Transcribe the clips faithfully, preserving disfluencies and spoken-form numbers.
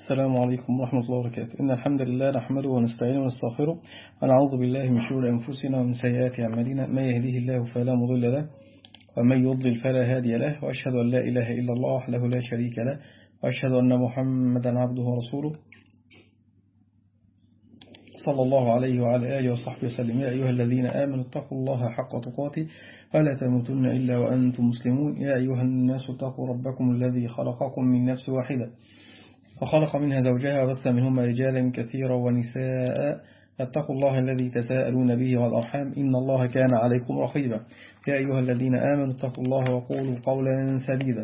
السلام عليكم ورحمة الله وبركاته. إن الحمد لله نحمده ونستعينه ونستغفره ونعوذ بالله من شرور أنفسنا ومن سيئات أعمالنا. ما يهديه الله فلا مضل له ومن يضلل فلا هادي له، وأشهد أن لا إله إلا الله وحده لا شريك له، وأشهد أن محمدا عبده ورسوله صلى الله عليه وعلى آله وصحبه وسلم. يا أيها الذين آمنوا اتقوا الله حق تقاته ولا تموتن إلا وأنتم مسلمون. يا أيها الناس اتقوا ربكم الذي خلقكم من نفس واحدة وخلق منها زوجها وبث منهما رجالا كثيرا ونساء. اتقوا الله الذي تساءلون به والأرحام إن الله كان عليكم رقيبا. يا أيها الذين آمنوا اتقوا الله وقولوا قولا سديدا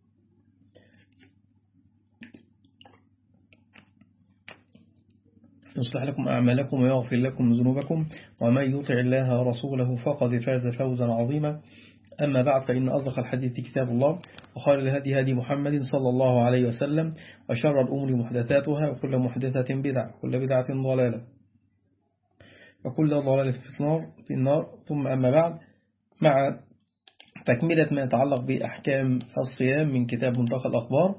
يصلح لكم أعمالكم ويغفر لكم ذنوبكم، ومن يطع الله ورسوله فقد فاز فوزا عظيما. أما بعد، فإن أصدق الحديث كتاب الله، وخير الهدي هدي محمد صلى الله عليه وسلم، وشر الأمور محدثاتها، وكل محدثة بدعة، وكل بدعة ضلالة، وكل ضلالة في النار في النار ثم أما بعد، مع تكملة ما يتعلق بأحكام الصيام من كتاب منتخى الأخبار.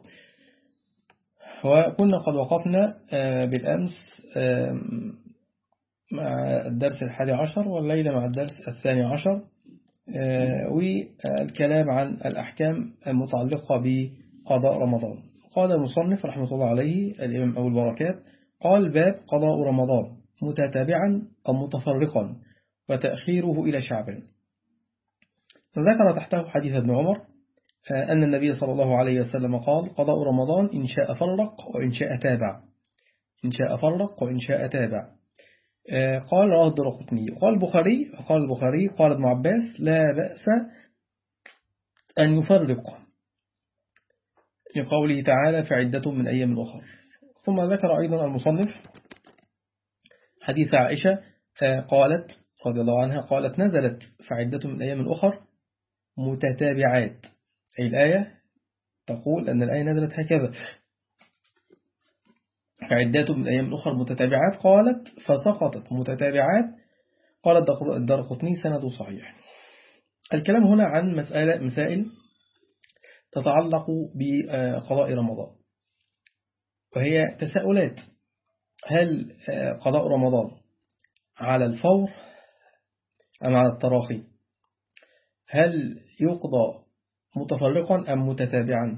وكنا قد وقفنا بالأمس مع الدرس الحادي عشر، والليلة مع الدرس الثاني عشر، والكلام عن الأحكام المتعلقة بقضاء رمضان. قال المصنف رحمه الله عليه الإمام أبو البركات، قال: باب قضاء رمضان متتابعا أو متفرقا وتأخيره إلى شعبان. ذكر تحته حديث ابن عمر أن النبي صلى الله عليه وسلم قال: قضاء رمضان إن شاء فرق وإن شاء تابع، إن شاء فرق وإن شاء تابع. قال: رواه الدارقطني. قال البخاري قال البخاري قال ابن عباس: لا بأس أن يفرق، لقوله تعالى: فعدة من أيام أخر. ثم ذكر أيضا المصنف حديث عائشة قالت رضي الله عنها قالت: نزلت فعدة من أيام أخر متتابعات، أي الآية تقول أن الآية نزلت هكذا: فعدة من أيام أخر متتابعات. قالت: فسقطت متتابعات. قال الدارقطني: سند صحيح. الكلام هنا عن مسألة مسائل تتعلق بقضاء رمضان، وهي تساؤلات: هل قضاء رمضان على الفور أم على التراخي؟ هل يقضى متفرقا أم متتابعا؟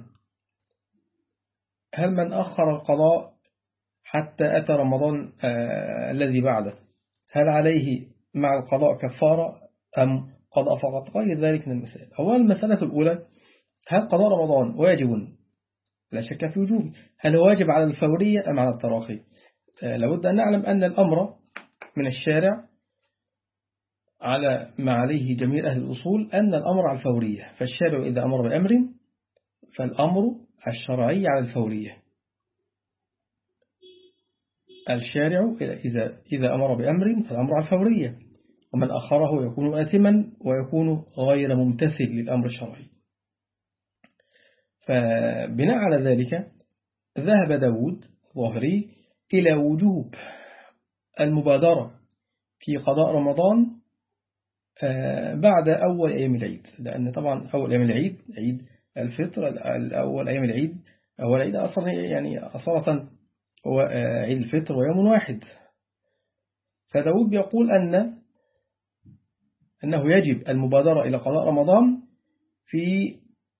هل من أخر القضاء حتى أتى رمضان آه الذي بعده هل عليه مع القضاء كفارة أم قضاء فقط؟ غير ذلك من المسائل. أولا المسألة الأولى: هل قضاء رمضان واجب؟ لا شك في وجوبه. هل هو واجب على الفورية أم على التراخي؟ آه لابد أن نعلم أن الأمر من الشارع على ما عليه جميع أهل الأصول، أن الأمر على الفورية. فالشارع إذا أمر بأمر فالأمر الشرعي على الفورية. الشارع إذا إذا أمر بأمر فالأمر على الفورية، ومن أخره يكون آثما ويكون غير ممتثل للأمر الشرعي. فبناء على ذلك ذهب داود ظاهري إلى وجوب المبادرة في قضاء رمضان بعد أول أيام العيد، لأن طبعا أول أيام العيد عيد الفطر، أول أيام العيد أول عيد أصلا يعني أصالة هو عيد الفطر ويوم واحد. فداود بيقول أن أنه يجب المبادرة إلى قضاء رمضان في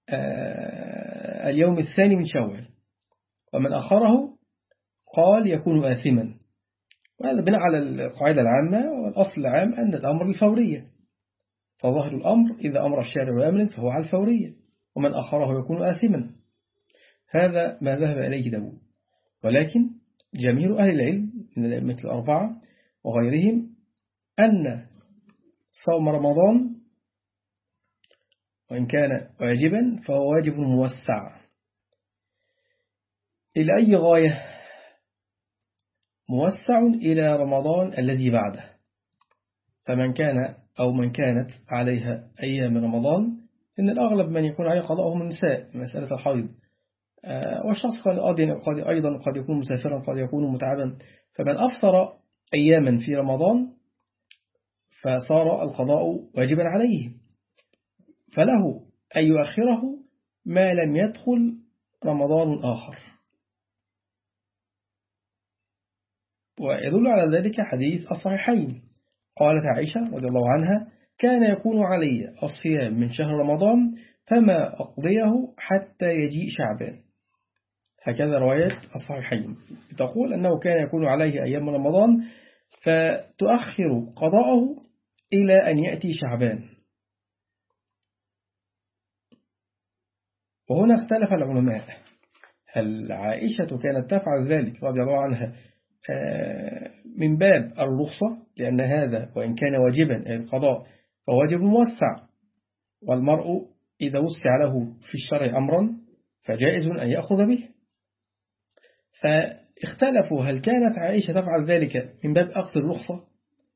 اليوم الثاني من شوال، ومن أخره قال يكون آثما. وهذا بناء على القاعدة العامة والأصل العام أن الأمر الفورية، فظاهر الأمر إذا أمر الشارع بأمر فهو على الفورية، ومن أخره يكون آثما. هذا ما ذهب إليه داود. ولكن جميع أهل العلم من الأئمة الأربعة وغيرهم أن صوم رمضان وإن كان واجبا فهو واجب موسع. إلى أي غاية؟ موسع إلى رمضان الذي بعده. فمن كان أو من كانت عليها أيام رمضان، إن الأغلب من يكون عليه قضاءه من النساء، مسألة الحيض، والشخص قد أيضا قد يكون مسافرا، قد يكون متعبا. فمن أفطر أياما في رمضان فصار القضاء واجبا عليه، فله أن يؤخره ما لم يدخل رمضان آخر. ويدل على ذلك حديث الصحيحين. قالت عائشة رضي الله عنها: كان يكون علي الصيام من شهر رمضان فما أقضيه حتى يجيء شعبان. هكذا رواية الصحيحين تقول أنه كان يكون عليه أيام رمضان فتؤخر قضاءه إلى أن يأتي شعبان. وهنا اختلف العلماء، هل عائشة كانت تفعل ذلك رضي الله عنها من باب الرخصة، لأن هذا وإن كان واجبا القضاء فواجب موسع، والمرء إذا وسع له في الشرع أمرا فجائز أن يأخذ به. فاختلفوا هل كانت عائشة تفعل ذلك من باب أخذ الرخصة،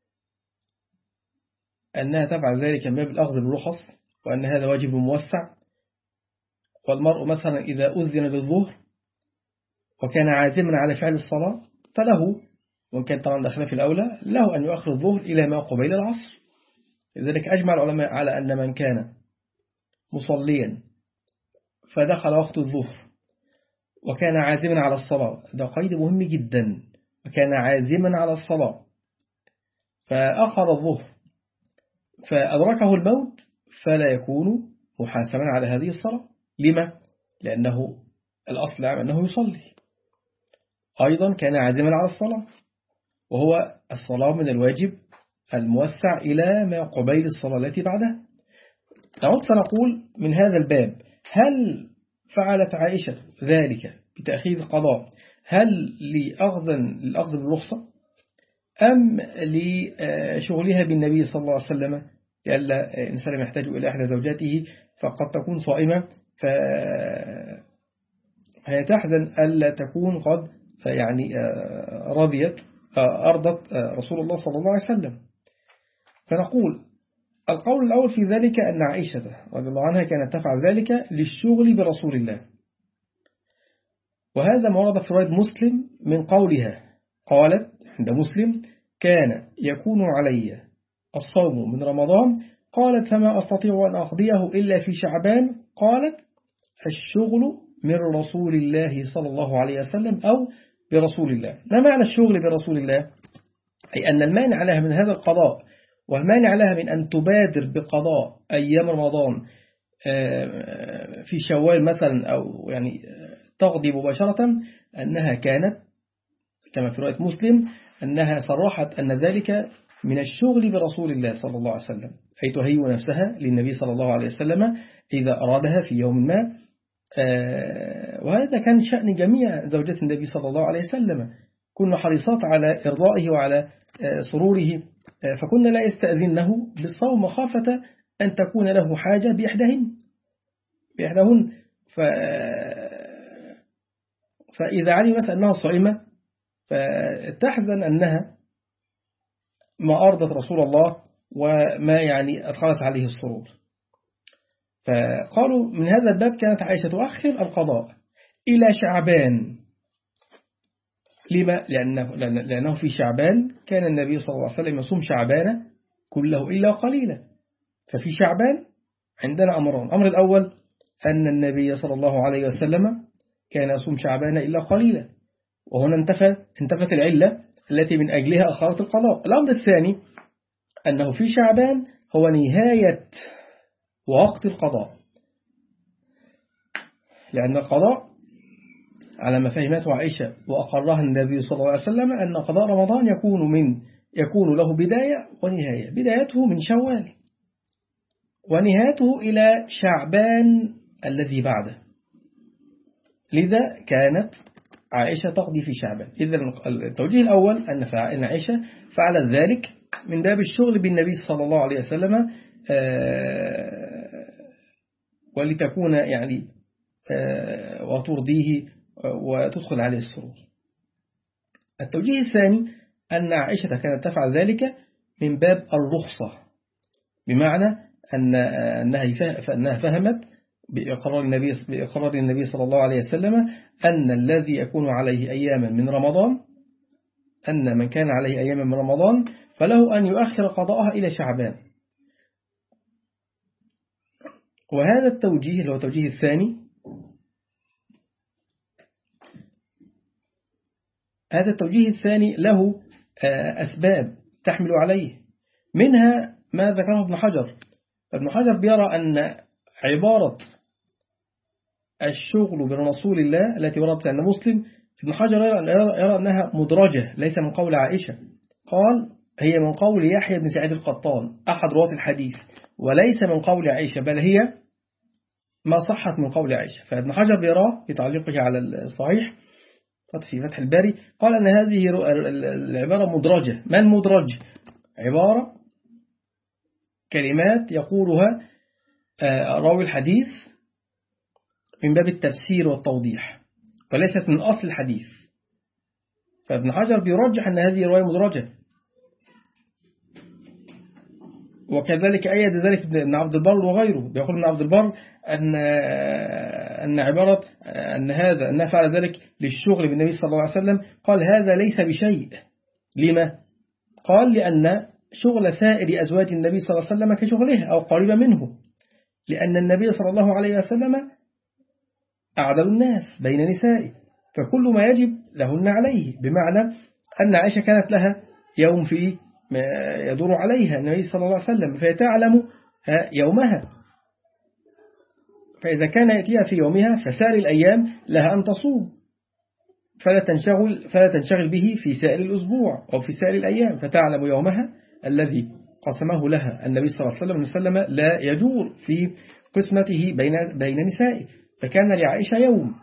أنها تفعل ذلك من باب الأخذ بالرخص وأن هذا واجب موسع، والمرء مثلا إذا أذن بالظهر وكان عازما على فعل الصلاة فله، وإن كان طبعا داخل في الأولى، له أن يؤخر الظهر إلى ما قبيل العصر. لذلك أجمع العلماء على أن من كان مصليا فدخل وقت الظهر وكان عازما على الصلاة، ده قيد مهم جدا، وكان عازما على الصلاة فأخر الظهر فأدركه الموت فلا يكون محاسبا على هذه الصلاة. لما؟ لأنه الأصل أنه يصلي. أيضا كان عازما على الصلاة، وهو الصلاة من الواجب الموسع إلى ما قبيل الصلاة التي بعدها. نعود فنقول من هذا الباب، هل فعلت عائشة ذلك بتأخير القضاء هل لأخذ بالرخصة أم لشغلها بالنبي صلى الله عليه وسلم، لألا الإنسان يحتاج إلى إحدى زوجاته فقد تكون صائمة فهي تحزن ألا تكون قد يعني رضيت أرضت رسول الله صلى الله عليه وسلم. فنقول القول الأول في ذلك أن عائشة رضي الله عنها كانت تفعل ذلك للشغل برسول الله، وهذا ما ورد في رواية مسلم من قولها، قالت عند مسلم: كان يكون علي الصوم من رمضان، قالت: فما أستطيع أن أقضيه إلا في شعبان، قالت: الشغل من رسول الله صلى الله عليه وسلم أو برسول الله. ما معنى الشغل برسول الله؟ أي أن المانع لها من هذا القضاء والمانع لها من أن تبادر بقضاء أيام رمضان في شوال مثلا أو يعني تقضي مباشرة، أنها كانت كما في رواية مسلم أنها صرحت أن ذلك من الشغل برسول الله صلى الله عليه وسلم، أي تهيئ نفسها للنبي صلى الله عليه وسلم إذا أرادها في يوم ما. وهذا كان شأن جميع زوجات النبي صلى الله عليه وسلم، كنا حريصات على إرضائه وعلى سروره، فكنا لا يستأذنه بالصوم مخافة أن تكون له حاجة بإحداهن بإحداهن ف... فإذا علمت أنها صائمة فتحزن أنها ما أرضت رسول الله وما يعني أدخلت عليه السرور. فقالوا من هذا الباب كانت عائشة تؤخر القضاء إلى شعبان. لما؟ لأنه, لأنه في شعبان كان النبي صلى الله عليه وسلم يصوم شعبان كله إلا قليلا. ففي شعبان عندنا أمران: الأمر الأول أن النبي صلى الله عليه وسلم كان يصوم شعبان إلا قليلا، وهنا انتفت, انتفت العلة التي من أجلها أخرت القضاء. الأمر الثاني أنه في شعبان هو نهاية وقت القضاء، لأن القضاء على ما فهمته عائشة وأقرها النبي صلى الله عليه وسلم أن قضاء رمضان يكون من يكون له بداية ونهاية، بدايته من شوال ونهايته إلى شعبان الذي بعده. لذا كانت عائشة تقضي في شعبان. إذا التوجيه الأول أن عائشة فعلت ذلك من باب الشغل بالنبي صلى الله عليه وسلم ولتكون يعني وترضيه وتدخل عليه السرور. التوجيه الثاني أن عائشة كانت تفعل ذلك من باب الرخصة، بمعنى أن أنها فهمت بإقرار النبي بإقرار النبي صلى الله عليه وسلم أن الذي يكون عليه أياما من رمضان أن من كان عليه أياما من رمضان فله أن يؤخر قضاءها إلى شعبان. وهذا التوجيه اللي هو التوجيه الثاني هذا التوجيه الثاني له أسباب تحمل عليه، منها ما ذكره ابن حجر. ابن حجر بيرى أن عبارة الشغل برسول الله التي وردت عند مسلم، ابن حجر يرى أنها مدرجة ليس من قول عائشة، قال هي من قول يحيى بن سعيد القطان أحد رواة الحديث، وليس من قول عائشة، بل هي ما صحت من قول عائشة. فابن حجر بيراه في تعليقه على الصحيح في فتح الباري قال أن هذه العبارة مدرجة. ما المدرج؟ عبارة كلمات يقولها راوي الحديث من باب التفسير والتوضيح وليست من أصل الحديث. فابن حجر بيرجح أن هذه رواية مدرجة، وكذلك أيد ذلك ابن عبد البر وغيره. بيقول ابن عبد البر أن أن عبارة أن هذا أن فعل ذلك للشغل بالنبي صلى الله عليه وسلم، قال هذا ليس بشيء. لما؟ قال لأن شغل سائر أزواج النبي صلى الله عليه وسلم كشغله أو قريبا منه، لأن النبي صلى الله عليه وسلم أعدل الناس بين نسائه، فكل ما يجب لهن عليه، بمعنى أن عائشة كانت لها يوم في يدور عليها النبي صلى الله عليه وسلم فيتعلم يومها، فإذا كان يأتيها في يومها فسائر الأيام لها أن تصوم، فلا تنشغل, فلا تنشغل به في سائر الأسبوع أو في سائر الأيام، فتعلم يومها الذي قسمه لها النبي صلى الله عليه وسلم لا يجور في قسمته بين بين نسائه، فكان لعائشة يوم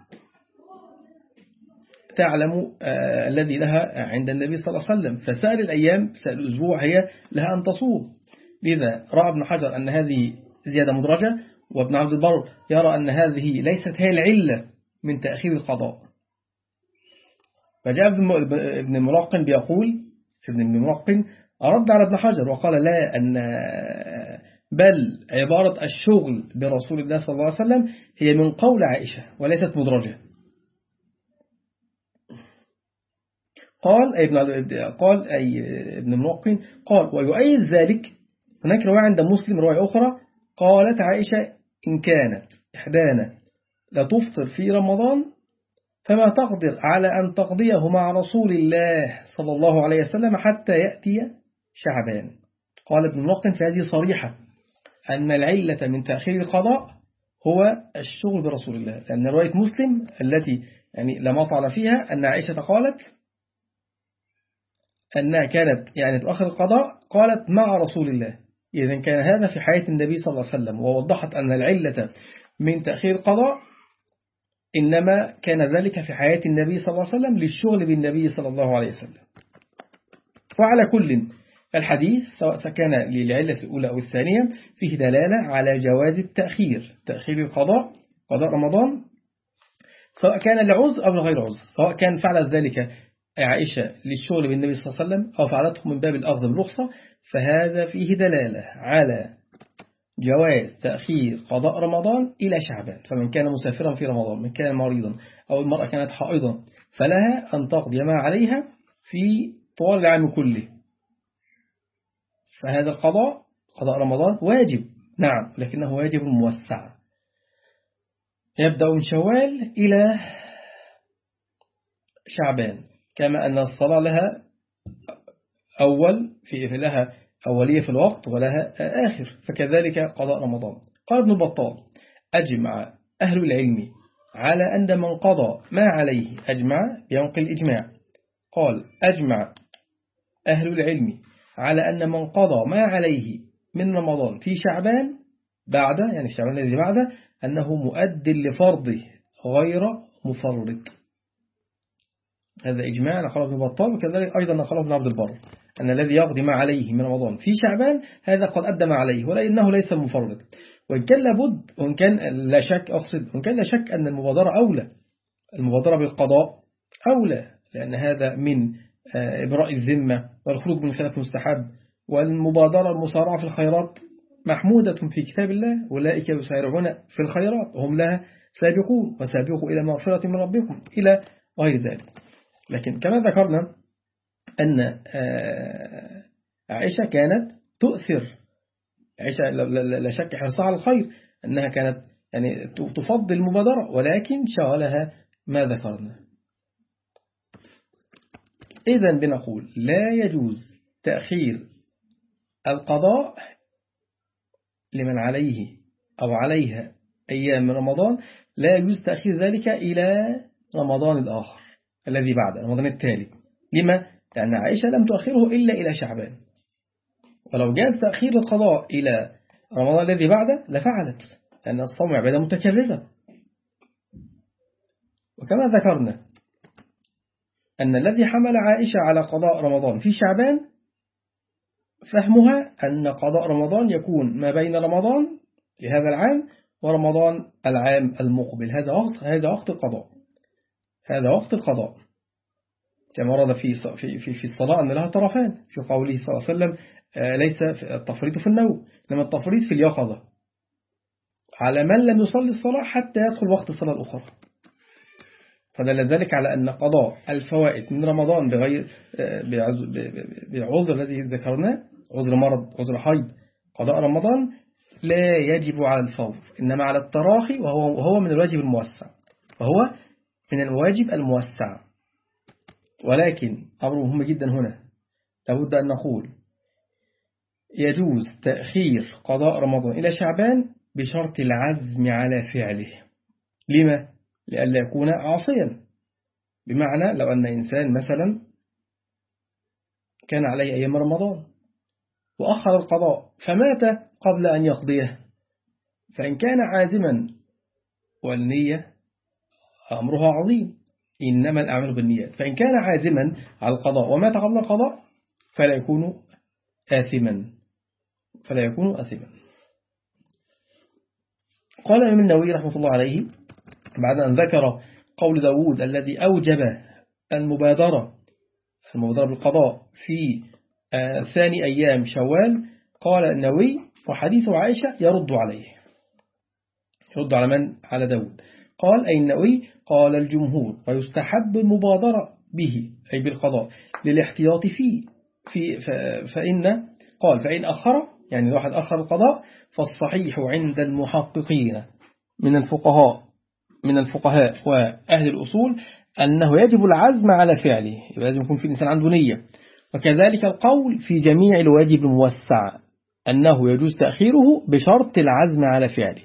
تعلم آه الذي لها عند النبي صلى الله عليه وسلم، فسائر الأيام سائر الأسبوع هي لها أن تصوم. لذا رأى ابن حجر أن هذه زيادة مدرجة، وابن عبد البر يرى أن هذه ليست هي العلة من تأخير القضاء. فجاء ابن الملقن بيقول ابن الملقن رد على ابن حجر وقال لا، أن بل عبارة الشغل برسول الله صلى الله عليه وسلم هي من قول عائشة وليست مدرجة. قال أي ابن قال أي ابن الملقن قال ويؤيد ذلك هناك رواية عند مسلم رواية أخرى قالت عائشة إن كانت إحدانا لتفطر في رمضان فما تقدر على أن تقضيه مع رسول الله صلى الله عليه وسلم حتى يأتي شعبان. قال ابن الملقن في هذه صريحة أن العلة من تأخير القضاء هو الشغل برسول الله، لأن رواية مسلم التي يعني لم أطعن فيها أن عائشة قالت أنها كانت يعني تؤخر القضاء قالت مع رسول الله، إذن كان هذا في حياة النبي صلى الله عليه وسلم، ووضحت أن العلة من تأخير القضاء إنما كان ذلك في حياة النبي صلى الله عليه وسلم للشغل بالنبي صلى الله عليه وسلم. وعلى كل الحديث سواء كان للعلة الأولى أو الثانية فيه دلالة على جواز التأخير تأخير القضاء قضاء رمضان، سواء كان لعذر أو لغير عذر، سواء كان فعلت ذلك عائشة للشغل بالنبي صلى الله عليه وسلم أو فعلته من باب الأخذ بالرخصة، فهذا فيه دلالة على جواز تأخير قضاء رمضان إلى شعبان. فمن كان مسافرا في رمضان، من كان مريضا، أو المرأة كانت حائضا، فلها أن تقضي ما عليها في طوال العام كله. فهذا القضاء قضاء رمضان واجب، نعم، لكنه واجب موسع، يبدأ من شوال إلى شعبان، كما أن الصلاة لها أول في لها أولية في الوقت ولها آخر، فكذلك قضاء رمضان. قال ابن بطال أجمع أهل العلم على أن من قضى ما عليه، أجمع ينقل الإجماع، قال أجمع أهل العلم على أن من قضى ما عليه من رمضان في شعبان بعد يعني شعبان الذي بعده أنه مؤد لفرضه غير مفرط. هذا إجماع نقله ابن بطال، وكذلك أيضا نقله ابن عبد البر أن الذي يقضي ما عليه من رمضان في شعبان هذا قد أدى ما عليه ولكنه ليس مفرط. وإن كان لابد وإن كان لا شك أقصد وإن كان لا شك أن المبادرة أولى، المبادرة بالقضاء أولى، لأن هذا من إبراء الذمة والخروج من خلاف مستحب، والمبادرة المسارعة في الخيرات محمودة في كتاب الله، أولئك يسارعون في الخيرات وهم لها سابقون وسابقوا إلى مغفرة من ربكم إلى غير ذلك. لكن كما ذكرنا أن عائشة كانت تؤثر، عائشة لا شك حرصها على الخير أنها كانت يعني تفضل المبادرة، ولكن شغلها ما ذكرنا. إذن بنقول لا يجوز تأخير القضاء لمن عليه أو عليها أيام من رمضان، لا يجوز تأخير ذلك إلى رمضان الآخر الذي بعد رمضان التالي. لما؟ لأن عائشة لم تؤخره إلا إلى شعبان، ولو جاز تأخير القضاء إلى رمضان الذي بعده لفعلت، لأن الصوم عبادة متكررة. وكما ذكرنا أن الذي حمل عائشة على قضاء رمضان في شعبان فهمها أن قضاء رمضان يكون ما بين رمضان لهذا العام ورمضان العام المقبل، هذا وقت هذا وقت القضاء، هذا وقت القضاء. كما ورد في في في الصلاة أن لها طرفان، في قوله صلى الله عليه وسلم ليس التفريط في النوم، إنما التفريط في اليقظة على من لم يصلي الصلاة حتى يدخل وقت الصلاة الأخرى. فدل ذلك على أن قضاء الفوائد من رمضان بغير بعذر الذي ذكرناه، عذر مرض، عذر حيض، قضاء رمضان لا يجب على الفور، إنما على التراخي، وهو وهو من الواجب الموسع، وهو من الواجب الموسع. ولكن أمر مهم جدا هنا، لابد أن نقول يجوز تأخير قضاء رمضان إلى شعبان بشرط العزم على فعله. لما؟ لئلا يكون عاصيا. بمعنى لو أن إنسان مثلا كان عليه أيام رمضان وأخر القضاء فمات قبل أن يقضيه، فإن كان عازما والنية أمرها عظيم، إنما الأعمال بالنيات، فإن كان عازما على القضاء ومات قبل القضاء فلا يكون آثما، فلا يكون آثما. قال الإمام النووي رحمة الله عليه بعد أن ذكر قول داود الذي أوجب المبادرة المبادرة بالقضاء في آه ثاني أيام شوال، قال النووي وحديث عائشة يرد عليه، يرد على من؟ على داود. قال أي النووي قال الجمهور ويستحب المبادرة به أي بالقضاء للاحتياط فيه في فإن قال فإن أخر، يعني الواحد أخر القضاء، فالصحيح عند المحققين من الفقهاء من الفقهاء وأهل الأصول أنه يجب العزم على فعله، لازم يكون في الإنسان عنده نية. وكذلك القول في جميع الواجب الموسع أنه يجوز تأخيره بشرط العزم على فعله.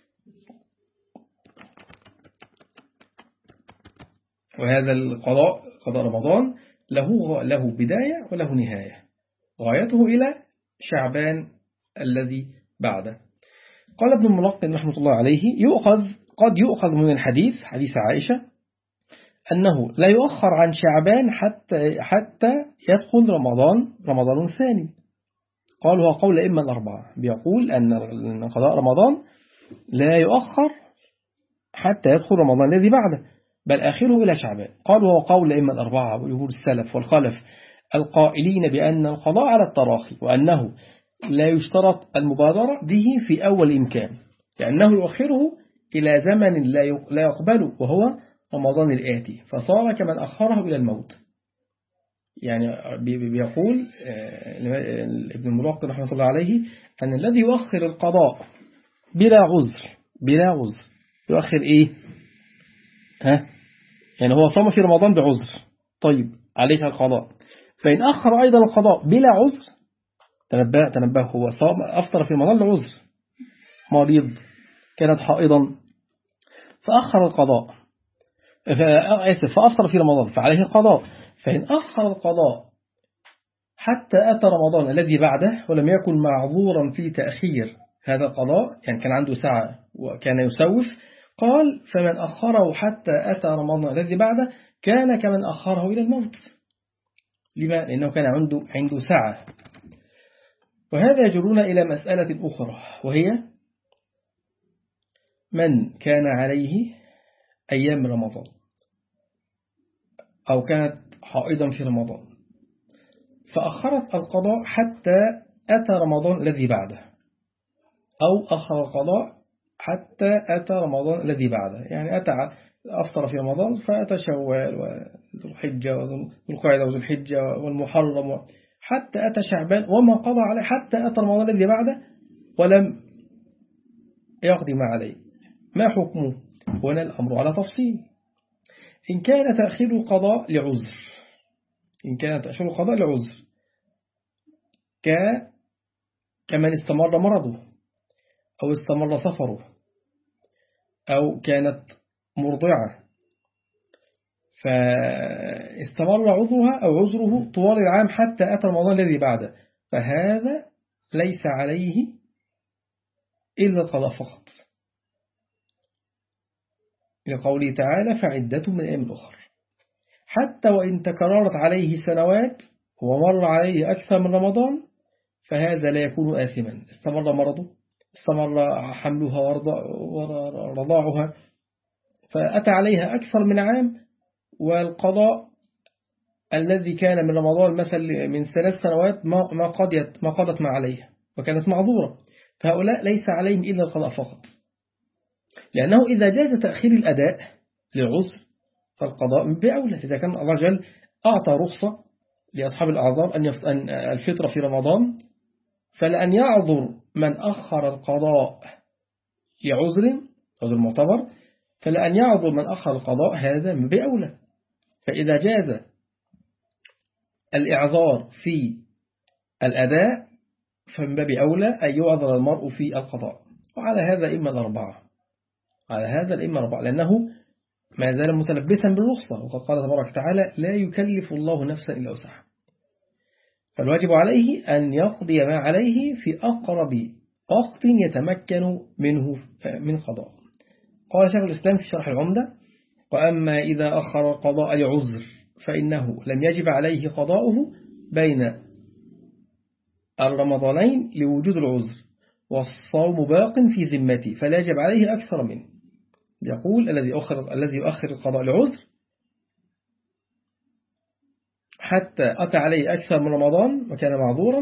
وهذا القضاء قضاء رمضان له له بداية وله نهاية، غايته إلى شعبان الذي بعده. قال ابن الملقن رحمة الله عليه يؤخذ قد يؤخذ من الحديث حديث عائشة أنه لا يؤخر عن شعبان حتى حتى يدخل رمضان رمضان ثاني. قال هو قول إما الأربعة، بيقول أن قضاء رمضان لا يؤخر حتى يدخل رمضان الذي بعده، بل آخره إلى شعبان. قال هو قول إما الأربعة وجمهور السلف والخلف القائلين بأن القضاء على التراخي، وأنه لا يشترط المبادرة به في أول إمكان، لأنه يؤخره إلى زمن لا يقبله وهو رمضان الآتي، فصار كمن أخره إلى الموت. يعني بيقول ابن الملقن رحمة الله عليه أن الذي يؤخر القضاء بلا عذر بلا عذر يؤخر إيه؟ ها؟ يعني هو صام في رمضان بعذر، طيب عليها القضاء، فإن أخر أيضا القضاء بلا عذر، تنبه تنبه هو صام أفطر في رمضان لعذر، مريض، كانت حائضا فأخر القضاء، فأسف فأفطر في رمضان فعليه القضاء، فإن أخر القضاء حتى أتى رمضان الذي بعده ولم يكن معذورا في تأخير هذا القضاء، يعني كان عنده ساعة وكان يسوف، قال فمن أخره حتى أتى رمضان الذي بعده كان كمن أخره إلى الموت. لما؟ لأنه كان عنده عنده ساعة. وهذا يجرنا إلى مسألة أخرى، وهي من كان عليه أيام رمضان أو كانت حائضا في رمضان فأخرت القضاء حتى أتى رمضان الذي بعده، أو أخر القضاء حتى أتى رمضان الذي بعده، يعني أتى أفطر في رمضان فأتى شوال وذو الحجة وذو القعدة وذو الحجة والمحرم حتى أتى شعبان وما قضى عليه حتى أتى رمضان الذي بعده ولم يقضي ما عليه، ما حكمه؟ هنا الأمر على تفصيل. إن كان تأخير القضاء لعذر إن كانت أشهر القضاء لعذر ك كمن استمر مرضه أو استمر سفره أو كانت مرضعة فاستمر عذرها أو عذره طوال العام حتى أتى رمضان الذي بعده، فهذا ليس عليه إلا القضاء فقط، لقوله تعالى فعدة من أيام أخرى. حتى وإن تكررت عليه سنوات ومر عليه أكثر من رمضان فهذا لا يكون آثما، استمر مرضه، استمر حملها ورضاعها فأتى عليها أكثر من عام، والقضاء الذي كان من رمضان مثلا من ثلاث سنوات ما قضت ما قضت ما عليها وكانت معذورة، فهؤلاء ليس عليهم إلا القضاء فقط، لأنه إذا جاز تأخير الأداء للعذر فالقضاء من بأولى. إذا كان الله جل أعطى رخصة لأصحاب الأعذار أن الفطر في رمضان، فلأن يعذر من أخر القضاء لعذر عذر معتبر، فلأن يعذر من أخر القضاء هذا من بأولى. فإذا جاز الإعذار في الأداء فمن باب أولى أن يعذر المرء في القضاء. وعلى هذا إما الأربعة، على هذا الإما الأربعة، لأنه ما زال متلبسا بالرخصة، وقد قال تبارك وتعالى لا يكلف الله نفسا إلا وسعها، فالواجب عليه أن يقضي ما عليه في أقرب وقت يتمكن منه من قضاء. قال شيخ الإسلام في شرح العمدة وأما إذا أخر القضاء لعذر فإنه لم يجب عليه قضاؤه بين الرمضانين لوجود العذر، والصوم باق في ذمته فلا يجب عليه أكثر منه. يقول الذي أخر الذي يؤخر القضاء لعذر حتى أتى عليه أكثر من رمضان وكان معذورا،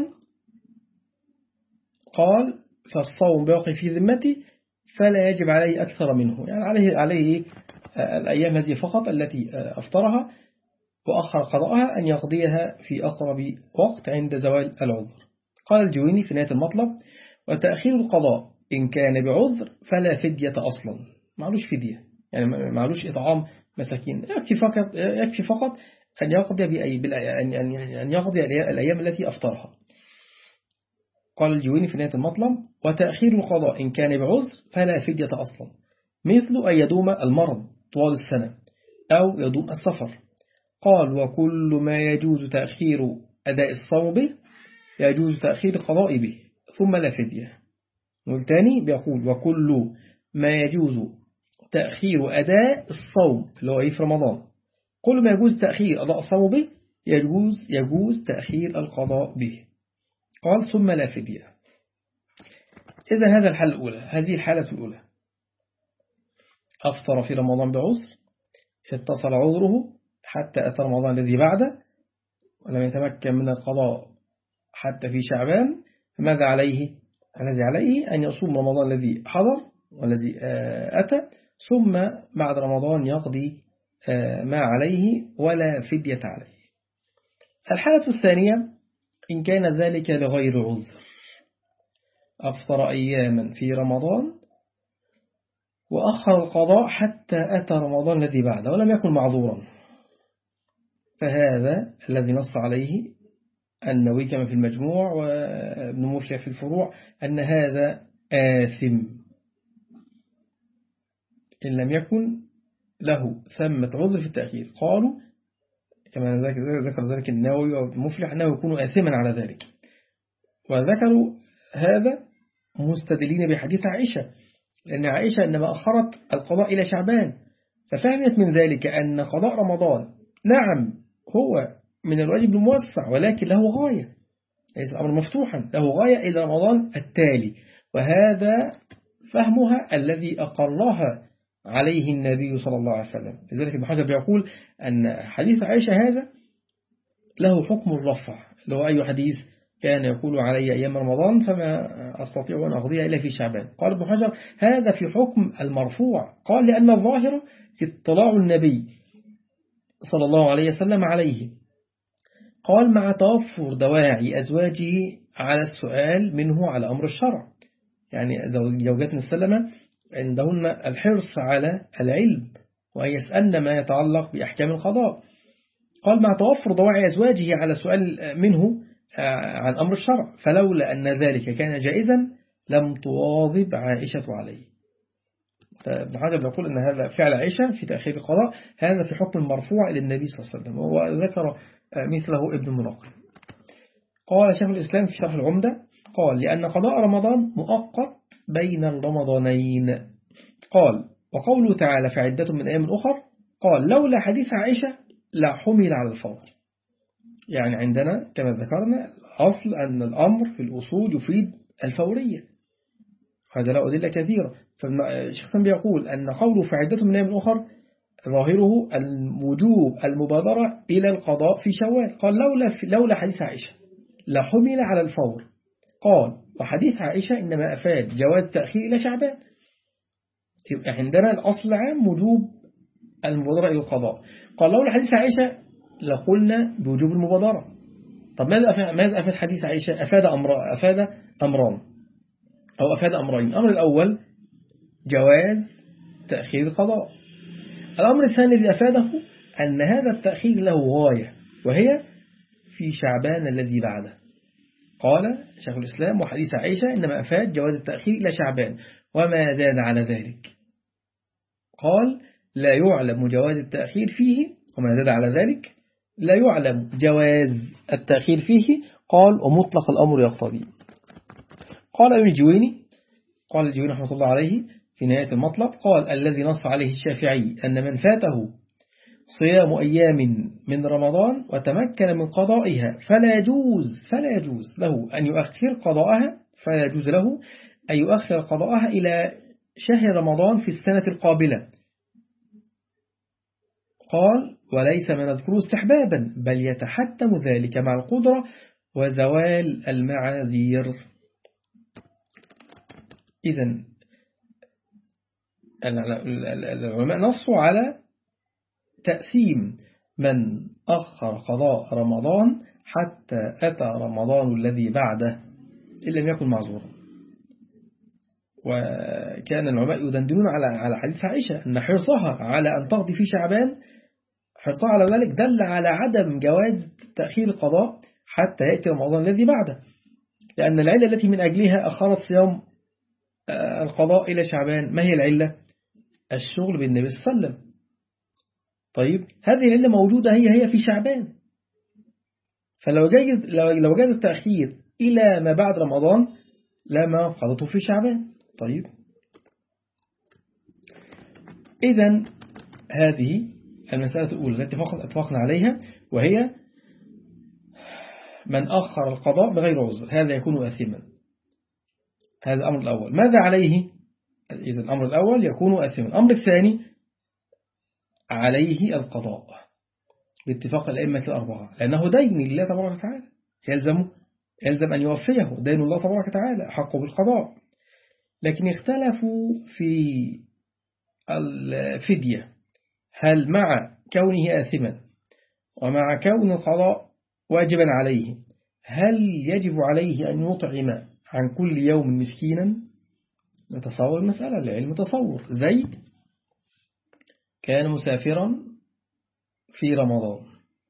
قال فالصوم باقي في ذمته فلا يجب عليه أكثر منه، يعني عليه عليه الأيام هذه فقط التي أفطرها وأخر قضاءها أن يقضيها في أقرب وقت عند زوال العذر. قال الجويني في نهاية المطلب وتأخير القضاء إن كان بعذر فلا فدية أصلا، معلوش فدية، يعني معلوش إطعام مساكين، يكفي فقط يكفي فقط أن يقضي بأي أن يقضي الأيام التي أفطرها. قال الجويني في نهاية المطلب وتأخير القضاء إن كان بعذر فلا فدية أصلا، مثل أن يدوم المرض طوال السنة أو يدوم السفر. قال وكل ما يجوز تأخير أداء الصوم به يجوز تأخير القضاء به ثم لا فدية. والثاني بيقول وكل ما يجوز تأخير أداء الصوم اللي هو في رمضان، كل ما يجوز تأخير أداء الصوم به يجوز يجوز تأخير القضاء به. قال ثم لا فدية. إذن هذا الحالة الأولى، هذه الحالة الأولى أفطر في رمضان بعذر، اتصل عذره حتى أتى رمضان الذي بعده ولم يتمكن من القضاء حتى في شعبان، فماذا عليه؟ الذي عليه أن يصوم رمضان الذي حضر والذي أتى، ثم بعد رمضان يقضي ما عليه ولا فدية عليه. الحالة الثانية إن كان ذلك لغير عذر، أفطر أياما في رمضان وأخر القضاء حتى أتى رمضان الذي بعده ولم يكن معذورا، فهذا الذي نص عليه النووي كما في المجموع وابن مفلح في الفروع أن هذا آثم إن لم يكن له ثمة عذر في التأخير. قالوا كما ذكر ذلك النووي وابن مفلح أنه يكون آثما على ذلك، وذكروا هذا مستدلين بحديث عائشة، لأن عائشة إنما أخرت القضاء إلى شعبان ففهمت من ذلك أن قضاء رمضان نعم هو من الواجب الموسع ولكن له غاية، ليس الأمر مفتوحا، له غاية إلى رمضان التالي، وهذا فهمها الذي أقرها عليه النبي صلى الله عليه وسلم. لذلك ابن حجر يقول أن حديث عائشة هذا له حكم الرفع، لو أي حديث كان يقول علي أيام رمضان فما أستطيع أن أقضيها إلا في شعبان. قال ابن حجر هذا في حكم المرفوع، قال لأن الظاهر في اطلاع النبي صلى الله عليه وسلم عليه، قال مع توفر دواعي أزواجه على السؤال منه على أمر الشرع، يعني زوجاتنا السلمة عندهن الحرص على العلم وأن يسألن ما يتعلق بأحكام القضاء، قال مع توفر دواعي أزواجه على سؤال منه عن أمر الشرع، فلولا أن ذلك كان جائزا لم تواظب عائشة عليه. ابن حجر يقول أن هذا فعل عائشة في تأخير القضاء هذا في حكم مرفوع إلى النبي صلى الله عليه وسلم، وذكر مثله ابن منقل. قال شيخ الإسلام في شرح العمدة قال لأن قضاء رمضان مؤقت بين الرمضانين. قال وقوله تعالى فعدة من أيام أخر قال لولا حديث عائشة لحمل على الفور. يعني عندنا كما ذكرنا أصل أن الأمر في الأصول يفيد الفورية، هذا لا أدلة كثيرة. فالشيخ بيقول أن قوله فعدة من أيام أخر ظاهره الوجوب المبادرة إلى القضاء في شوال. قال لولا, لولا حديث عائشة لحمل على الفور. قال وحديث عائشة إنما أفاد جواز تأخير إلى شعبان. يبقى عندنا الأصل العام وجوب المبادرة إلى القضاء. قال لولا حديث عائشة لقلنا بوجوب المبادرة. طب ماذا أفاد, ماذا أفاد حديث عائشة؟ أفاد, أمر أفاد أمران أو أفاد أمرين. الأمر الأول جواز تأخير القضاء. الأمر الثاني الذي أفاده أن هذا التأخير له غاية وهي في شعبان الذي بعده. قال شيخ الإسلام وحديث عائشة إنما أفاد جواز التأخير إلى شعبان وما زاد على ذلك. قال لا يعلم جواز التأخير فيه وما زاد على ذلك لا يعلم جواز التأخير فيه. قال ومطلق الأمر يقتضي. قال ابن الجويني قال الجويني رحمه الله عليه في نهاية المطلب قال الذي نص عليه الشافعي أن من فاته صيام أيام من رمضان وتمكن من قضائها فلا يجوز فلا يجوز له أن يؤخر قضاءها فلا يجوز له أن يؤخر قضاءها إلى شهر رمضان في السنة القابلة. قال وليس ما نذكره استحبابا بل يتحتم ذلك مع القدرة وزوال المعاذير. إذن العلماء نصوا على تأثيم من أخر قضاء رمضان حتى أتى رمضان الذي بعده إن لم يكن معذورا. وكان العلماء يدندنون على على حديث عائشة أن حرصها على أن تقضي في شعبان حرصها على ذلك دل على عدم جواز تأخير القضاء حتى يأتي رمضان الذي بعده، لأن العلة التي من أجلها أخرت صيام القضاء إلى شعبان ما هي العلة؟ الشغل بالنبي صلى الله عليه وسلم. طيب هذه العلة موجودة هي هي في شعبان، فلو جاز لو جاز التأخير إلى ما بعد رمضان لما قضته في شعبان. طيب إذن هذه المسألة الأولى التي اتفقنا عليها وهي من أخر القضاء بغير عذر هذا يكون آثما. هذا الأمر الأول. ماذا عليه؟ إذن الأمر الأول يكون آثما. الأمر الثاني عليه القضاء باتفاق الأئمة الأربعة لأنه دين لله تبارك وتعالى يلزم يلزم أن يوفيه دين الله تبارك وتعالى حقه بالقضاء. لكن اختلفوا في الفدية هل مع كونه آثما ومع كون القضاء واجبا عليه هل يجب عليه أن يطعم عن كل يوم مسكينا؟ نتصور المسألة العلم تصور. زيد كان مسافرا في رمضان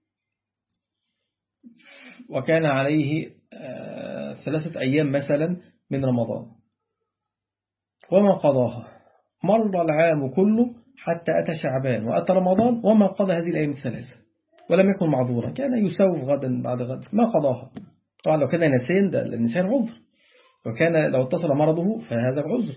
وكان عليه ثلاثة أيام مثلا من رمضان وما قضاها، مر العام كله حتى أتى شعبان وأتى رمضان وما قضى هذه الأيام الثلاثة ولم يكن معذورا، كان يسوف غدا بعد غد ما قضاها. طبعا لو كان نسيان ده النسيان عذر، وكان لو اتصل مرضه فهذا العذر،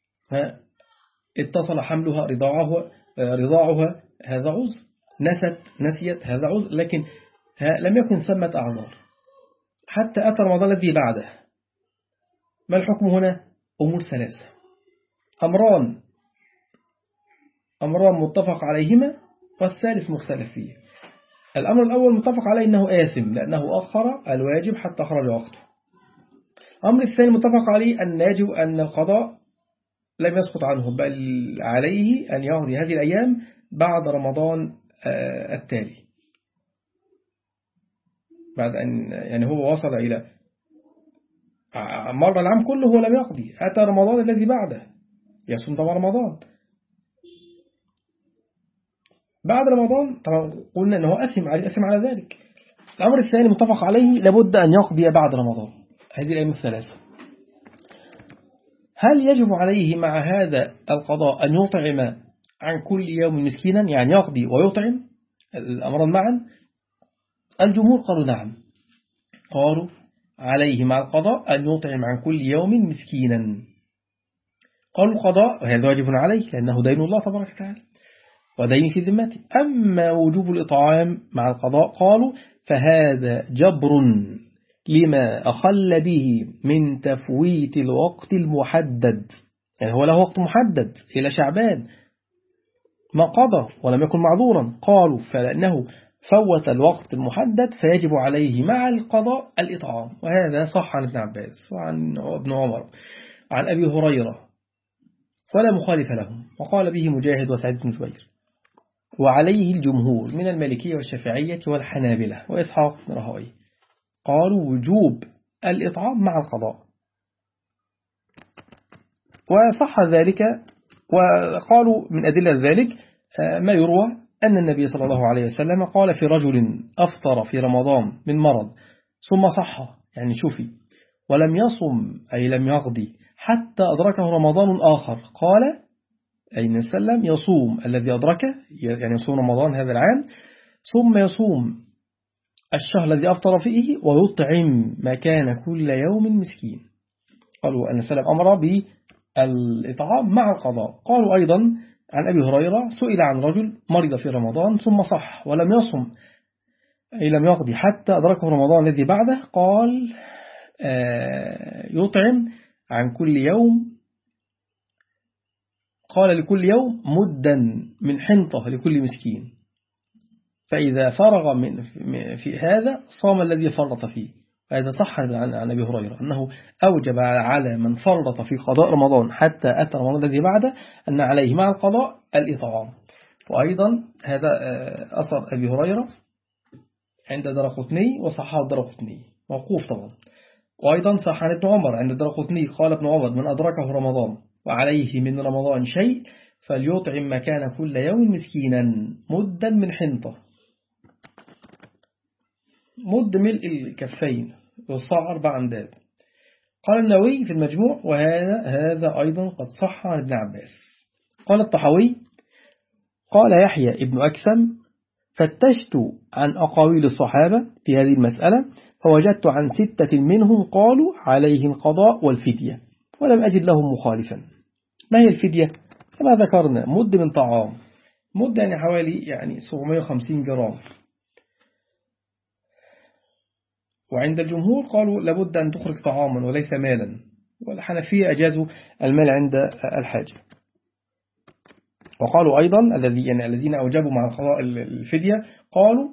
اتصل حملها رضاعها رضاعها هذا عذر، نست نسيت هذا عذر، لكن لم يكن ثمة أعذار حتى أتى رمضان الذي بعده. ما الحكم هنا؟ أمور ثلاثة، أمران أمران متفق عليهما والثالث مختلف فيه. الأمر الأول متفق عليه أنه آثم لأنه أخر الواجب حتى خرج وقته. الأمر الثاني متفق عليه أن يجب أن القضاء لم يسقط عنه بل عليه أن يقضي هذه الأيام بعد رمضان التالي، بعد أن يعني هو وصل إلى مر العام كله هو لم يقضي، أتى رمضان الذي بعده يصوم طبعا رمضان. بعد رمضان طبعا قلنا أنه أثم على أثم على ذلك. الأمر الثاني متفق عليه لابد أن يقضي بعد رمضان. هذه الأيام الثلاثة. هل يجب عليه مع هذا القضاء أن يطعم عن كل يوم مسكينا، يعني يقضي ويطعم الأمران معا؟ الجمهور قالوا نعم، قالوا عليه مع القضاء أن يطعم عن كل يوم مسكينا. قالوا القضاء هذا واجب عليه لأنه دين الله تبارك وتعالى ودين في ذمته. أما وجوب الإطعام مع القضاء قالوا فهذا جبر لما أخل به من تفويت الوقت المحدد، يعني هو له وقت محدد إلى شعبان ما قضى ولم يكن معذورا. قالوا فلأنه فوت الوقت المحدد فيجب عليه مع القضاء الإطعام. وهذا صح عن ابن عباس وعن ابن عمر عن أبي هريرة ولا مخالف لهم، وقال به مجاهد وسعيد بن جبير. وعليه الجمهور من المالكية والشافعية والحنابلة وإسحاق بن راهويه، قالوا وجوب الإطعام مع القضاء. وصح ذلك، وقالوا من أدلة ذلك ما يروى أن النبي صلى الله عليه وسلم قال في رجل أفطر في رمضان من مرض ثم صح يعني شفي ولم يصم أي لم يقضي حتى أدركه رمضان آخر، قال أي النبي صلى الله عليه وسلم يصوم الذي أدركه يعني يصوم رمضان هذا العام ثم يصوم الشهر الذي أفطر فيه ويطعم مكان كل يوم مسكين. قالوا أن السلام أمر بالإطعام مع القضاء. قالوا أيضا عن أبي هريرة سئل عن رجل مرض في رمضان ثم صح ولم يصم أي لم يقضي حتى أدركه رمضان الذي بعده، قال يطعم عن كل يوم، قال لكل يوم مدا من حنطة لكل مسكين، فإذا فرغ من في هذا صام الذي فرط فيه. هذا صح عن أبي هريرة أنه أوجب على من فرط في قضاء رمضان حتى أتى رمضان الذي بعده أن عليه مع القضاء الإطعام. وأيضا هذا أثر أبي هريرة عند الدارقطني وصححه الدارقطني موقوف طبعا. وأيضا صح عن ابن عمر عند الدارقطني قال ابن عمر من أدركه رمضان وعليه من رمضان شيء فليطعم مكان كل يوم مسكينا مدا من حنطة، مد ملء الكفين والصاع أربع أمداد. قال النووي في المجموع وهذا هذا أيضا قد صح عن ابن عباس. قال الطحاوي قال يحيى ابن أكثم فتشت عن أقاويل الصحابة في هذه المسألة فوجدت عن ستة منهم قالوا عليه القضاء والفدية ولم أجد لهم مخالفا. ما هي الفدية؟ كما ذكرنا مد من طعام، مد يعني حوالي يعني سبعمائة وخمسين جرام. وعند الجمهور قالوا لابد أن تخرج طعاما وليس مالا، والحنفية أجازوا المال عند الحاجة. وقالوا أيضا الذين الذين أوجبوا مع القضاء الفدية قالوا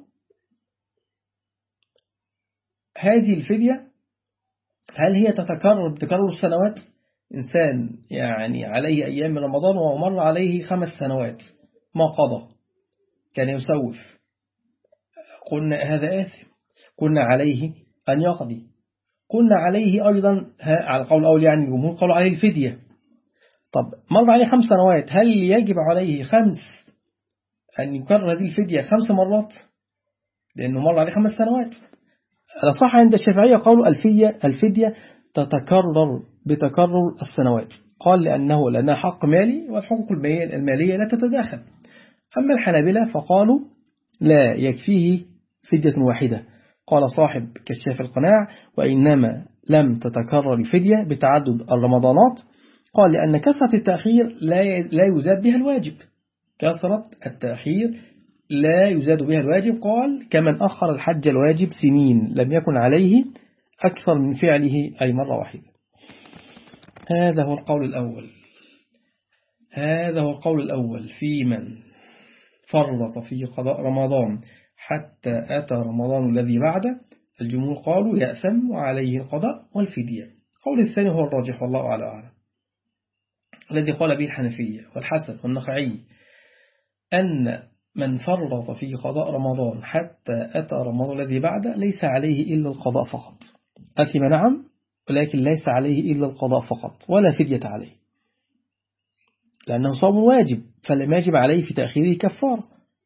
هذه الفدية هل هي تتكرر بتكرر السنوات؟ إنسان يعني عليه أيام من رمضان ومر عليه خمس سنوات ما قضى كان يسوف، قلنا هذا آثم، قلنا عليه أن يقضي، قلنا عليه أيضا على قول الأول يعني الجمهور قالوا عليه الفدية. طب مر عليه خمس سنوات هل يجب عليه خمس أن يكرر هذه الفدية خمس مرات لأنه مر عليه خمس سنوات؟ الصح عند الشافعية قالوا الفدية الفدية تتكرر بتكرر السنوات، قال لأنه لأنها حق مالي والحقوق المالية لا تتداخل. أما الحنابلة فقالوا لا يكفيه فدية واحدة، قال صاحب كشاف القناع وإنما لم تتكرر الفدية بتعدد الرمضانات، قال لأن كثرة التأخير لا يزاد بها الواجب، كثرة التأخير لا يزاد بها الواجب. قال كمن أخر الحج الواجب سنين لم يكن عليه أكثر من فعله أي مرة واحدة. هذا هو القول الأول هذا هو القول الأول في من فرط في قضاء رمضان حتى أتى رمضان الذي بعده. الجمهور قالوا يأثم وعليه القضاء والفدية. القول الثاني هو الراجح والله أعلى أعلم الذي قال به الحنفية والحسن والنخعي أن من فرط في قضاء رمضان حتى أتى رمضان الذي بعده ليس عليه إلا القضاء فقط. أثم نعم ولكن ليس عليه إلا القضاء فقط ولا فدية عليه، لأنه صوم واجب فلم يجب عليه في تأخيره كفارة.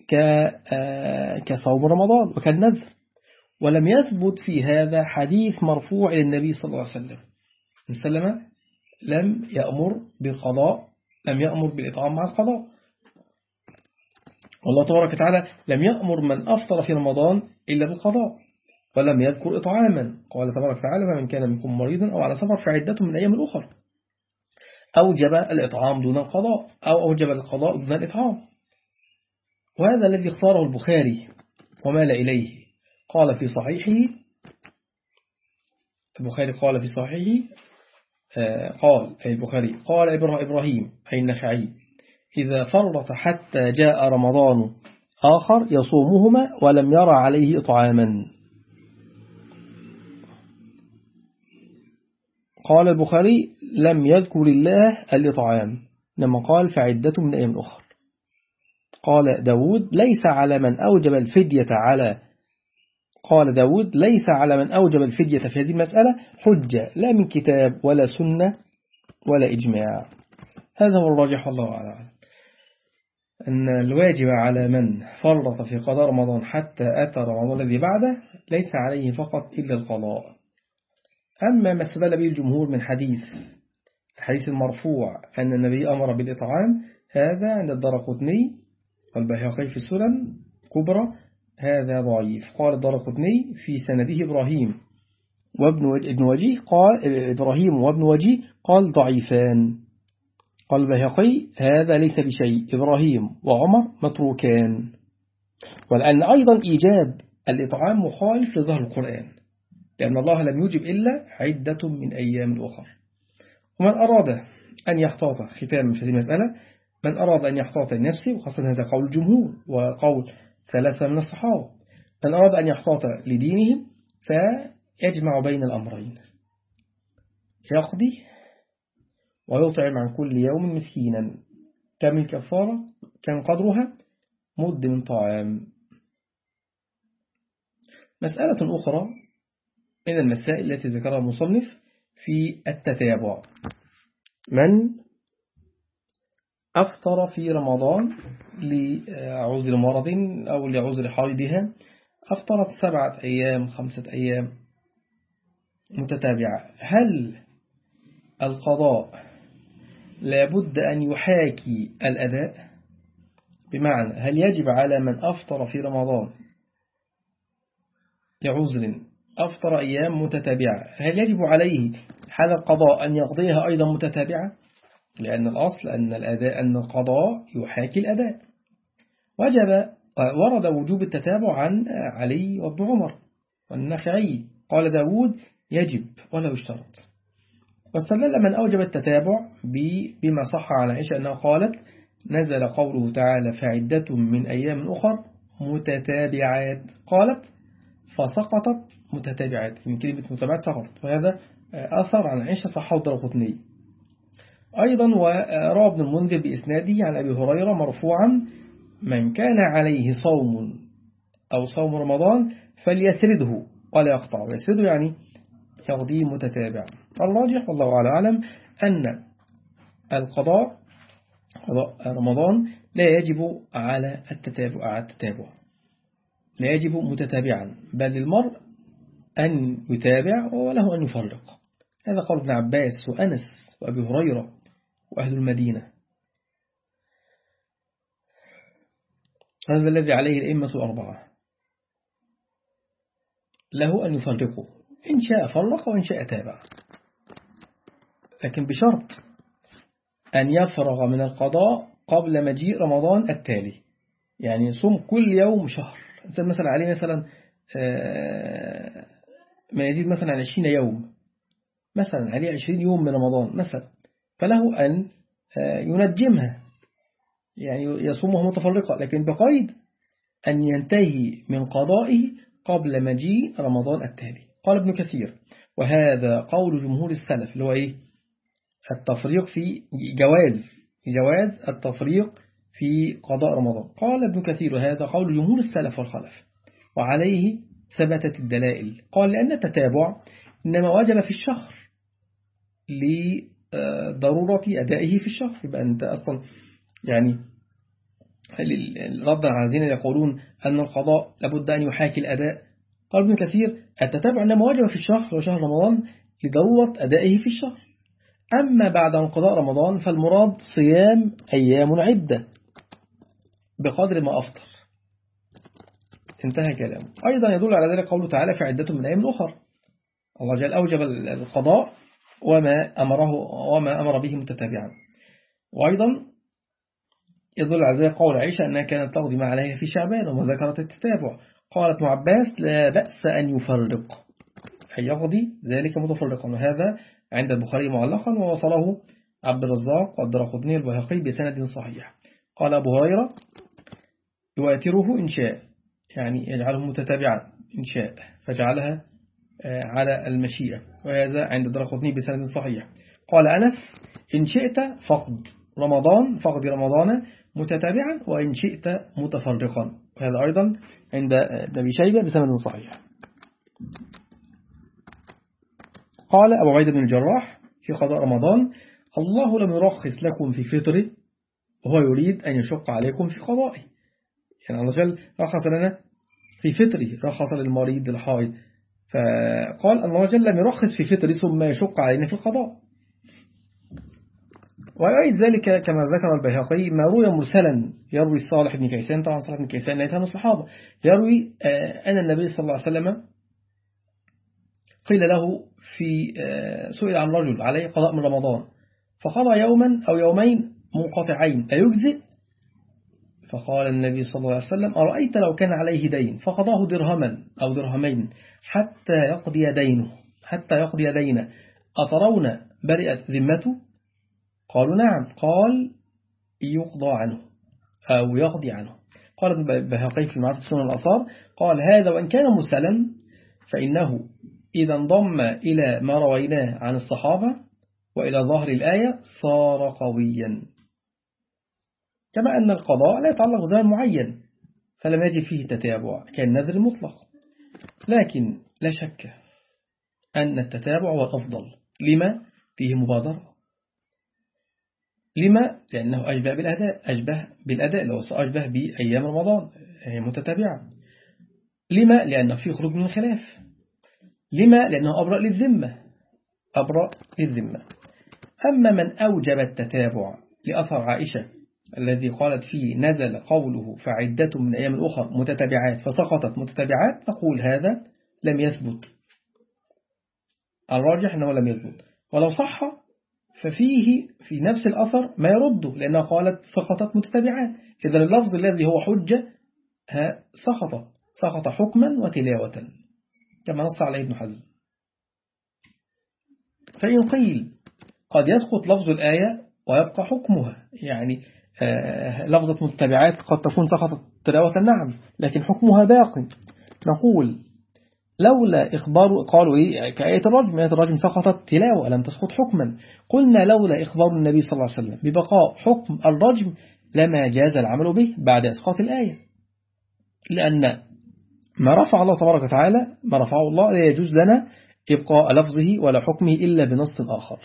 كصوم رمضان وكالنذر، ولم يثبت في هذا حديث مرفوع إلى النبي صلى الله عليه وسلم وسلم لم يأمر بالقضاء، لم يأمر بالإطعام مع القضاء. والله تبارك وتعالى لم يأمر من أفطر في رمضان إلا بالقضاء، ولم يذكر إطعاما. قال تبارك وتعالى: فمن كان منكم مريضا أو على سفر فعدة من أيام الأخر. أوجب الإطعام دون القضاء، أو أوجب القضاء دون الإطعام. وهذا الذي اختاره البخاري ومال إليه. قال في صحيحه، البخاري قال في صحيحه قال أي البخاري قال إبراهيم أي النخعي: إذا فرط حتى جاء رمضان آخر يصومهما ولم يرى عليه إطعاما. قال البخاري: لم يذكر الله الإطعام، لما قال فعدة من أيام أخر. قال داود: ليس على من أوجب الفدية على قال داود ليس على من أوجب الفدية في هذه المسألة حجة، لا من كتاب ولا سنة ولا إجماع. هذا هو الراجح والله أعلم، أن الواجب على من فرط في قضاء رمضان حتى أتى رمضان الذي بعده ليس عليه فقط إلا القضاء. أما ما استدل به الجمهور من حديث الحديث المرفوع أن النبي أمر بالإطعام، هذا عند الدارقطني والبيهقي في السنن كبرى، هذا ضعيف. قال الدارقطني في سنده إبراهيم وابن وجيه قال إبراهيم وابن وجيه قال ضعيفان. قال البيهقي: هذا ليس بشيء، إبراهيم وعمر متروكان. ولأن أيضا إيجاب الإطعام مخالف لظهر القرآن، لأن الله لم يجب إلا عدة من أيام الأخر. ومن أراد أن يحتاط ختام في هذه المسألة، من أراد أن يحتاط لنفسه، وخاصة هذا قول الجمهور وقول ثلاثة من الصحابة، من أراد أن يحتاط لدينهم فيجمع بين الأمرين، يقضي ويطعم عن كل يوم مسكينا. كم الكفارة؟ كم قدرها؟ مد من طعام. مسألة أخرى من المسائل التي ذكرها المصنف في التتابع: من أفطر في رمضان لعذر مرض أو لعذر حيضها، أفطرت سبعة أيام خمسة أيام متتابعة، هل القضاء لابد أن يحاكي الأداء؟ بمعنى هل يجب على من أفطر في رمضان لعذر أفطر أيام متتابعة، هل يجب عليه حال القضاء أن يقضيها أيضا متتابعة؟ لأن الأصل أن الأداء أن القضاء يحاكي الأداء. وجب ورد وجوب التتابع عن علي وابن عمر والنخعي. قال داود: يجب ولا يشترط. واستدل من أوجب التتابع بما صح عن عائشة أنها قالت: نزل قوله تعالى فعدة من أيام أخر متتابعات، قالت فسقطت متتابعات، من كلمة متابعات سقطت. وهذا أثر عن عائشة صححه الدارقطني. أيضا وروى ابن المنذر بإسناده عن أبي هريرة مرفوعا: من كان عليه صوم أو صوم رمضان فليسرده ولا يقطع. يسرده يعني يقضيه متتابع. الراجح والله أعلم أن القضاء قضاء رمضان لا يجب على التتابع على التتابع لا يجب متتابعا، بل للمرء أن يتابع وله أن يفرق. هذا قول ابن عباس وأنس وأبي هريرة وأهل المدينة. هذا الذي عليه الأئمة الأربعة، له أن يفرقوا، إن شاء فرق وإن شاء تابع، لكن بشرط أن يفرغ من القضاء قبل مجيء رمضان التالي. يعني يصوم كل يوم شهر، مثلا عليه مثلا ما يزيد مثلا عن عشرين يوم، مثلا عليه عشرين يوم من رمضان مثلا، فله أن ينجمها، يعني يصومها متفرقة، لكن بقيد أن ينتهي من قضائه قبل مجيء رمضان التالي. قال ابن كثير: وهذا قول جمهور السلف، اللي هو إيه؟ التفريق في جواز جواز التفريق في قضاء رمضان. قال ابن كثير: وهذا قول جمهور السلف والخلف، وعليه ثبتت الدلائل. قال: لأن التتابع إنما وجب في الشهر لضرورة أدائه في الشهر، يبقى أنت أصلا يعني ردا على الذين يقولون أن القضاء لابد أن يحاكي الأداء. قال ابن كثير التتابع إنما وجب في الشهر وشهر رمضان لضرورة أدائه في الشهر، أما بعد انقضاء رمضان فالمراد صيام أيام عدة بقدر ما أفطر. انتهى كلامه. أيضا يدل على ذلك قوله تعالى في عدة من أيام أخر. الله جل أوجب القضاء وما أمره وما أمر به متتابعا. وأيضا يدل على ذلك قول عائشة أنها كانت تقضي ما عليها في شعبان وما ذكرت التتابع. قالت ابن عباس لا بأس أن يفرق، أي يقضي ذلك متفرقا، وهذا عند البخاري معلقا ووصله عبد الرزاق والدارقطني البيهقي بسند صحيح. قال أبو هريرة يواتره إن شاء، يعني يجعله متتابعا إن شاء، فجعلها على المشيئة، وهذا عند الدارقطني بسند صحيح. قال أنس إن شئت فقد رمضان فقد رمضان متتابعا وإن شئت متفرقا، وهذا أيضا عند ابن شيبة بسند صحيح. قال أبو عبيدة بن الجراح في قضاء رمضان الله لم يرخص لكم في فطره وهو يريد أن يشق عليكم في قضائه، يعني الله جل رخص لنا في فطره، رخص للمريض الحائض، فقال الله جل لم يرخص في فطره ثم يشق علينا في القضاء. ويؤيد ذلك كما ذكر البيهقي ما روي مرسلا يروي صالح بن كيسان، طبعا صالح بن كيسان ليس من الصحابة، يروي أن النبي صلى الله عليه وسلم قيل له في سئل عن رجل عليه قضاء من رمضان فقضى يوما أو يومين منقطعين أيجزئ؟ فقال النبي صلى الله عليه وسلم أرأيت لو كان عليه دين فقضاه درهما أو درهمين حتى يقضي دينه حتى يقضي دينه أترون برئت ذمته؟ قالوا نعم. قال يقضى عنه أو يقضي عنه. قال ابن البيهقي في معرفة السنن الآثار قال هذا وإن كان مرسلا فإنه إذا انضم إلى ما رويناه عن الصحابة وإلى ظاهر الآية صار قويا، كما أن القضاء لا يتعلق بزمن معين فلم يجب فيه تتابع كالنذر المطلق، لكن لا شك أن التتابع هو الأفضل. لما؟ فيه مبادرة. لما؟ لأنه أشبه بالأداء أشبه بالأداء لو أشبه بأيام رمضان متتابعة. لما؟ لأنه فيه خروج من الخلاف. لما؟ لأنه أبرأ للذمة أبرأ للذمة. أما من أوجب التتابع لأثر عائشة الذي قالت فيه نزل قوله فعدة من أيام الأخر متتابعات فسقطت متتابعات، نقول هذا لم يثبت، الراجح أنه لم يثبت، ولو صح ففيه في نفس الأثر ما يرده لأنها قالت سقطت متتابعات، إذن اللفظ الذي هو حجة سقط سقط حكما وتلاوة كما نص عليه ابن حزم. فإن قيل قد يسقط لفظ الآية ويبقى حكمها، يعني آه لفظة متتابعات قد تكون سقطت تلاوة نعم لكن حكمها باقي، نقول لولا إخبار قالوا إيه كآية الرجم، آية الرجم سقطت تلاوة لم تسقط حكما، قلنا لولا إخبار النبي صلى الله عليه وسلم ببقاء حكم الرجم لما جاز العمل به بعد إسقاط الآية، لأن ما رفع الله تبارك وتعالى ما رفعه الله لا يجوز لنا إبقاء لفظه ولا حكمه إلا بنص آخر.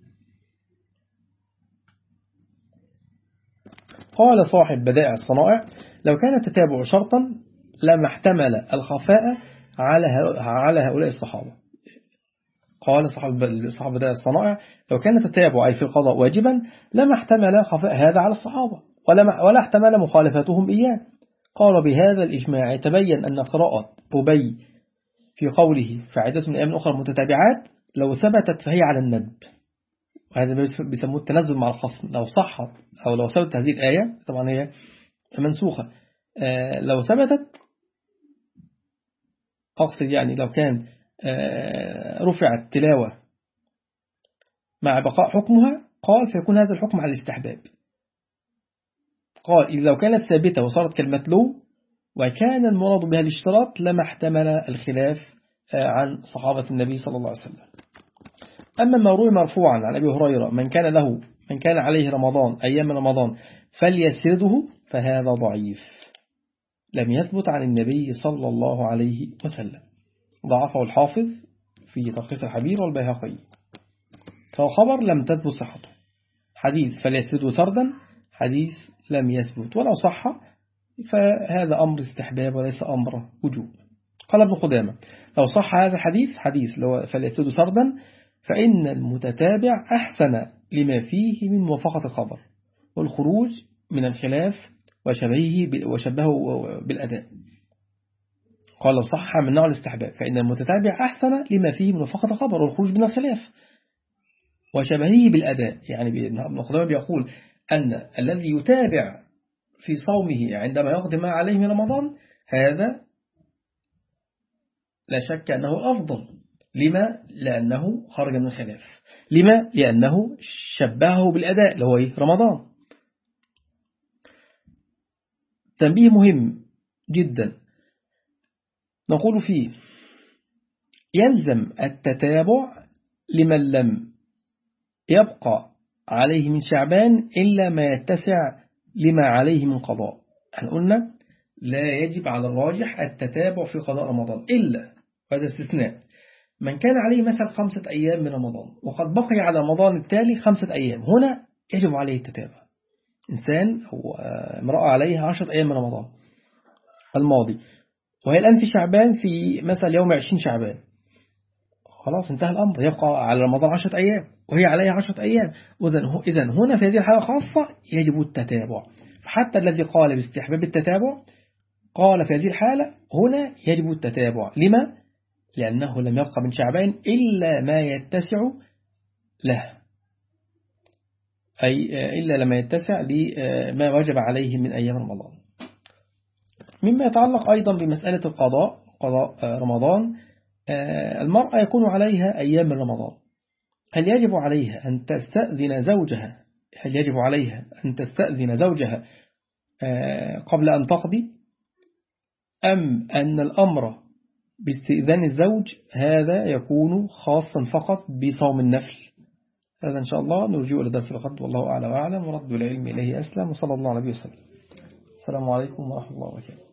قال صاحب بدائع الصنائع لو كان التتابع شرطا لما احتمل الخفاء على على هؤلاء الصحابة. قال صاحب صاحب بدائع الصنائع لو كان التتابع أي في القضاء واجبا لما احتمل خفاء هذا على الصحابة ولا ولا احتمل مخالفتهم إياه. قال بهذا الإجماع يتبين أن قراءة أبي في قوله فعدة من أيام أخرى متتابعات لو ثبتت فهي على الندب، وهذا بيسموه التنزل مع الخصم، لو صحت أو لو ثبتت هذه الآية طبعا هي منسوخة، آه لو ثبتت أقصد يعني لو كان آه رفعت تلاوة مع بقاء حكمها قال فيكون هذا الحكم على الاستحباب. قال إذا لو كانت ثابتة وصارت كالمتلو وكان المراد بها الاشتراط لما احتمل الخلاف عن صحابة النبي صلى الله عليه وسلم. أما ما روي مرفوعا عن أبي هريرة من كان له من كان عليه رمضان أيام رمضان فليسرده فهذا ضعيف لم يثبت عن النبي صلى الله عليه وسلم، ضعفه الحافظ في تلخيص الحبير والبيهقي، فهو خبر لم تثبت صحته. حديث فليسرده سردا حديث لم يثبت، ولو صح فهذا أمر استحباب وليس أمر وجوب. قال ابن قدامة لو صح هذا الحديث حديث فليسد سردا فإن المتتابع أحسن لما فيه من موافقة الخبر والخروج من الخلاف وشبهه وشبهه بالأداء. قال لو صح من نوع الاستحباب فإن المتتابع أحسن لما فيه من موافقة الخبر والخروج من الخلاف وشبهه بالأداء. يعني ابن قدامة بيقول أن الذي يتابع في صومه عندما يقدم عليه من رمضان هذا لا شك أنه أفضل. لما؟ لأنه خرج من الخلاف. لما؟ لأنه شبهه بالأداء اللي هو رمضان. تنبيه مهم جدا نقول فيه يلزم التتابع لمن لم يبقى عليه من شعبان إلا ما يتسع لما عليه من قضاء. احنا قلنا لا يجب على الراجح التتابع في قضاء رمضان إلا هذا استثناء من كان عليه مثلا خمسة أيام من رمضان وقد بقي على رمضان التالي خمسة أيام، هنا يجب عليه التتابع. إنسان أو امرأة عليها عشرة أيام من رمضان الماضي وهي الآن في شعبان في مثلا يوم عشرين شعبان، خلاص انتهى الأمر، يبقى على رمضان عشرة أيام وهي عليها عشرة أيام. إذن هنا في هذه الحالة خاصة يجب التتابع. فحتى الذي قال باستحباب التتابع قال في هذه الحالة هنا يجب التتابع. لما؟ لأنه لم يبقى من شعبان إلا ما يتسع له، أي إلا لما يتسع لما وجب عليه من أيام رمضان. مما يتعلق أيضا بمسألة القضاء قضاء رمضان، المرأة يكون عليها أيام من رمضان، هل يجب عليها أن تستأذن زوجها هل يجب عليها أن تستأذن زوجها قبل أن تقضي، أم أن الأمر باستئذان الزوج هذا يكون خاصا فقط بصوم النفل؟ هذا إن شاء الله نرجو إلى درس الغد، والله أعلم وأعلم، ورد العلم إليه أسلم، وصلى الله عليه وسلم. السلام عليكم ورحمة الله وبركاته.